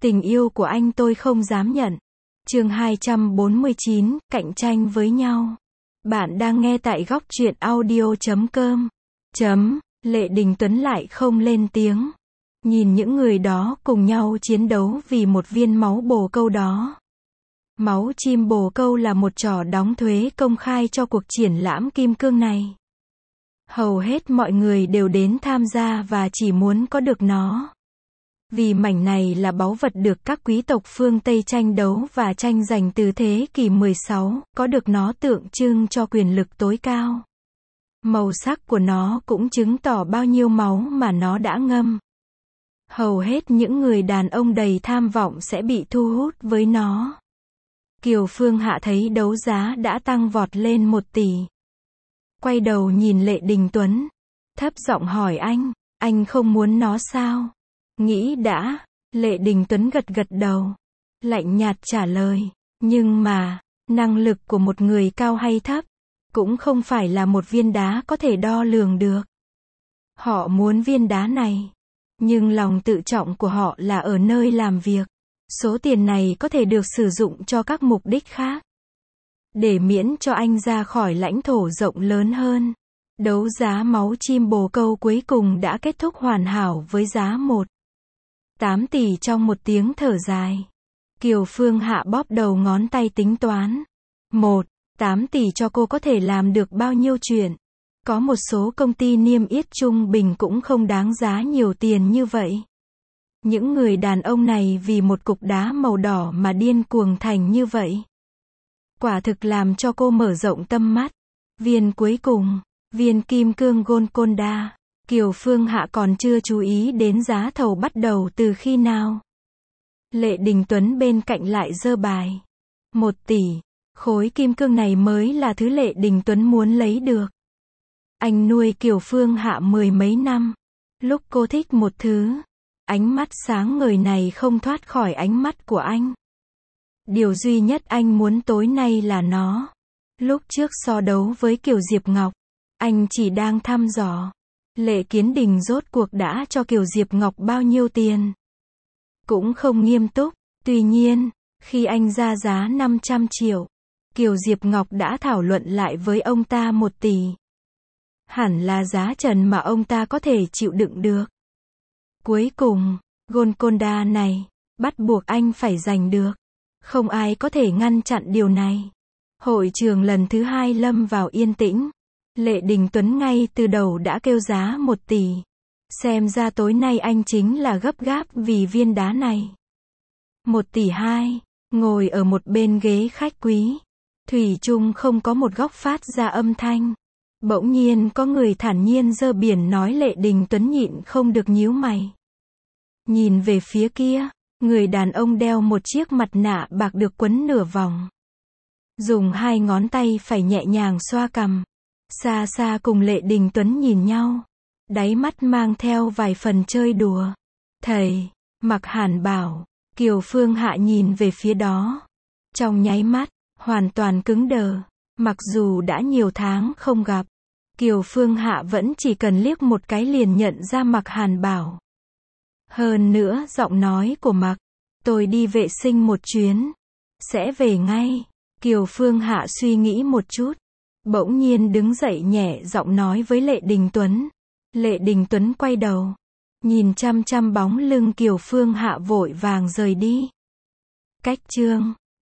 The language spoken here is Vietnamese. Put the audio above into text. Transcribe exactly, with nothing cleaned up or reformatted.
Tình yêu của anh tôi không dám nhận. Chương hai trăm bốn mươi chín, cạnh tranh với nhau. Bạn đang nghe tại góc truyện audio chấm com. Chấm, Lệ Đình Tuấn lại không lên tiếng. Nhìn những người đó cùng nhau chiến đấu vì một viên máu bồ câu đó. Máu chim bồ câu là một trò đóng thuế công khai cho cuộc triển lãm kim cương này. Hầu hết mọi người đều đến tham gia và chỉ muốn có được nó. Vì mảnh này là báu vật được các quý tộc phương Tây tranh đấu và tranh giành từ thế kỷ mười sáu, có được nó tượng trưng cho quyền lực tối cao. Màu sắc của nó cũng chứng tỏ bao nhiêu máu mà nó đã ngâm. Hầu hết những người đàn ông đầy tham vọng sẽ bị thu hút với nó. Kiều Phương Hạ thấy đấu giá đã tăng vọt lên một tỷ. Quay đầu nhìn Lệ Đình Tuấn. Thấp giọng hỏi anh, anh không muốn nó sao? Nghĩ đã. Lệ Đình Tuấn gật gật đầu. Lạnh nhạt trả lời. Nhưng mà, năng lực của một người cao hay thấp, cũng không phải là một viên đá có thể đo lường được. Họ muốn viên đá này. Nhưng lòng tự trọng của họ là ở nơi làm việc. Số tiền này có thể được sử dụng cho các mục đích khác. Để miễn cho anh ra khỏi lãnh thổ rộng lớn hơn. Đấu giá máu chim bồ câu cuối cùng đã kết thúc hoàn hảo với giá một phẩy tám tỷ trong một tiếng thở dài. Kiều Phương Hạ bóp đầu ngón tay tính toán. một phẩy tám tỷ cho cô có thể làm được bao nhiêu chuyện. Có một số công ty niêm yết trung bình cũng không đáng giá nhiều tiền như vậy. Những người đàn ông này vì một cục đá màu đỏ mà điên cuồng thành như vậy. Quả thực làm cho cô mở rộng tâm mắt. Viên cuối cùng, viên kim cương Golconda. Kiều Phương Hạ còn chưa chú ý đến giá thầu bắt đầu từ khi nào. Lệ Đình Tuấn bên cạnh lại giơ bài. Một tỷ. Khối kim cương này mới là thứ Lệ Đình Tuấn muốn lấy được. Anh nuôi Kiều Phương Hạ mười mấy năm. Lúc cô thích một thứ, ánh mắt sáng ngời này không thoát khỏi ánh mắt của anh. Điều duy nhất anh muốn tối nay là nó. Lúc trước so đấu với Kiều Diệp Ngọc, anh chỉ đang thăm dò. Lệ Kiến Đình rốt cuộc đã cho Kiều Diệp Ngọc bao nhiêu tiền. Cũng không nghiêm túc. Tuy nhiên, khi anh ra giá năm trăm triệu, Kiều Diệp Ngọc đã thảo luận lại với ông ta một tỷ. Hẳn là giá trần mà ông ta có thể chịu đựng được. Cuối cùng, Golconda này, bắt buộc anh phải giành được. Không ai có thể ngăn chặn điều này. Hội trường lần thứ hai lâm vào yên tĩnh. Lệ Đình Tuấn ngay từ đầu đã kêu giá một tỷ. Xem ra tối nay anh chính là gấp gáp vì viên đá này. Một tỷ hai, ngồi ở một bên ghế khách quý. Thủy chung không có một góc phát ra âm thanh. Bỗng nhiên có người thản nhiên giơ biển nói. Lệ Đình Tuấn nhịn không được nhíu mày. Nhìn về phía kia, người đàn ông đeo một chiếc mặt nạ bạc được quấn nửa vòng. Dùng hai ngón tay phải nhẹ nhàng xoa cằm. Xa xa cùng Lệ Đình Tuấn nhìn nhau. Đáy mắt mang theo vài phần chơi đùa. Thầy, Mặc Hàn bảo. Kiều Phương Hạ nhìn về phía đó. Trong nháy mắt, hoàn toàn cứng đờ. Mặc dù đã nhiều tháng không gặp, Kiều Phương Hạ vẫn chỉ cần liếc một cái liền nhận ra Mặc Hàn bảo. Hơn nữa giọng nói của Mặc, tôi đi vệ sinh một chuyến, sẽ về ngay. Kiều Phương Hạ suy nghĩ một chút, bỗng nhiên đứng dậy nhẹ giọng nói với Lệ Đình Tuấn. Lệ Đình Tuấn quay đầu, nhìn chăm chăm bóng lưng Kiều Phương Hạ vội vàng rời đi. Cách chương